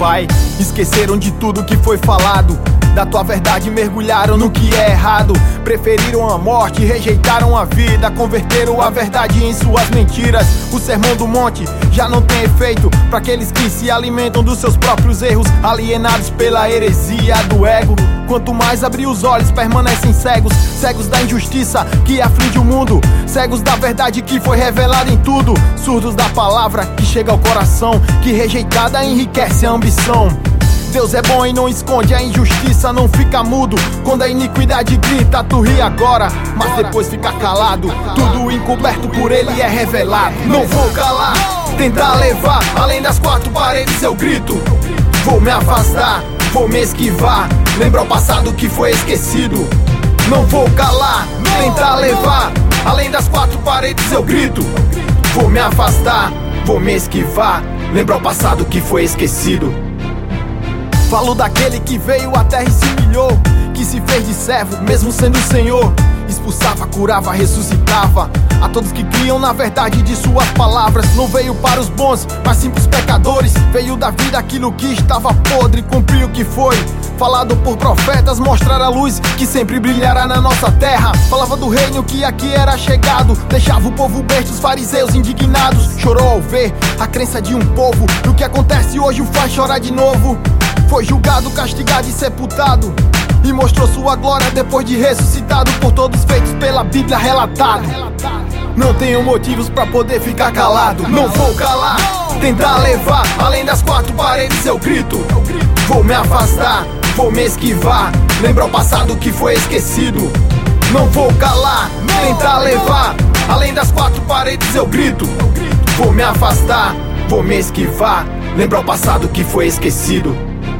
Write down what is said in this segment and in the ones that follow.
Pai. Esqueceram de tudo que foi falado, da tua verdade mergulharam no que é errado. Preferiram a morte, rejeitaram a vida, converteram a verdade em suas mentiras. O sermão do monte já não tem efeito para aqueles que se alimentam dos seus próprios erros, alienados pela heresia do ego. Quanto mais abrir os olhos, permanecem cegos, cegos da injustiça que aflige o mundo, cegos da verdade que foi revelada em tudo, surdos da palavra que chega ao coração, que rejeitada enriquece a ambição. Deus é bom e não esconde a injustiça, não fica mudo quando a iniquidade grita. Tu ri agora, mas depois fica calado, tudo encoberto por ele é revelado. Não vou calar, tentar levar além das quatro paredes eu grito. Vou me afastar, vou me esquivar, lembrar o passado que foi esquecido. Não vou calar, tentar levar além das quatro paredes eu grito. Vou me afastar, vou me esquivar, lembrar o passado que foi esquecido. Falo daquele que veio à terra e se humilhou, que se fez de servo, mesmo sendo o Senhor. Expulsava, curava, ressuscitava a todos que criam na verdade de suas palavras. Não veio para os bons, mas sim para os pecadores. Veio da vida aquilo que estava podre, cumpriu o que foi falado por profetas, mostrar a luz que sempre brilhará na nossa terra. Falava do reino que aqui era chegado, deixava o povo besta, os fariseus indignados. Chorou ao ver a crença de um povo, e o que acontece hoje o faz chorar de novo. Foi julgado, castigado e sepultado, e mostrou sua glória depois de ressuscitado, por todos feitos pela Bíblia relatado. Não tenho motivos pra poder ficar calado. Não vou calar, tentar levar além das quatro paredes eu grito. Vou me afastar, vou me esquivar, lembrar o passado que foi esquecido. Não vou calar, tentar levar além das quatro paredes eu grito. Vou me afastar, vou me esquivar, lembrar o passado que foi esquecido.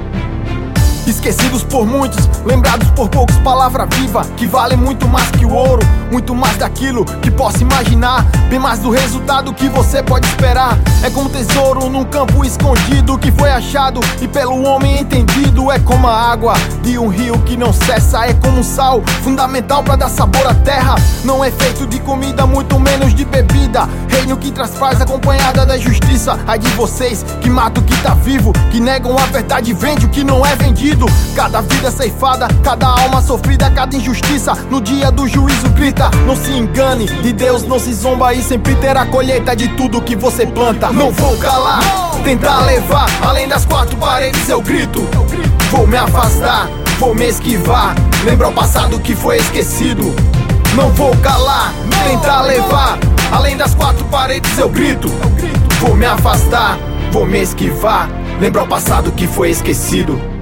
Esquecidos por muitos, lembrados por poucos, palavra viva que vale muito mais que o ouro, muito mais daquilo que possa imaginar, bem mais do resultado que você pode esperar. É como tesouro num campo escondido que foi achado e pelo homem entendido. É como a água de um rio que não cessa, é como um sal fundamental para dar sabor à terra. Não é feito de comida, muito menos de bebida. Reino que traz paz acompanhada da justiça. Ai de vocês que matam o que tá vivo, que negam a verdade e vende o que não é vendido. Cada vida ceifada, cada alma sofrida, cada injustiça no dia do juízo grita. Não se engane, de Deus não se zomba e sempre terá colheita de tudo que você planta. Não vou calar, tentar levar além das quatro paredes eu grito. Vou me afastar, vou me esquivar, lembrar o passado que foi esquecido. Não vou calar, tentar levar além das quatro paredes eu grito. Vou me afastar, vou me esquivar, lembrar o passado que foi esquecido.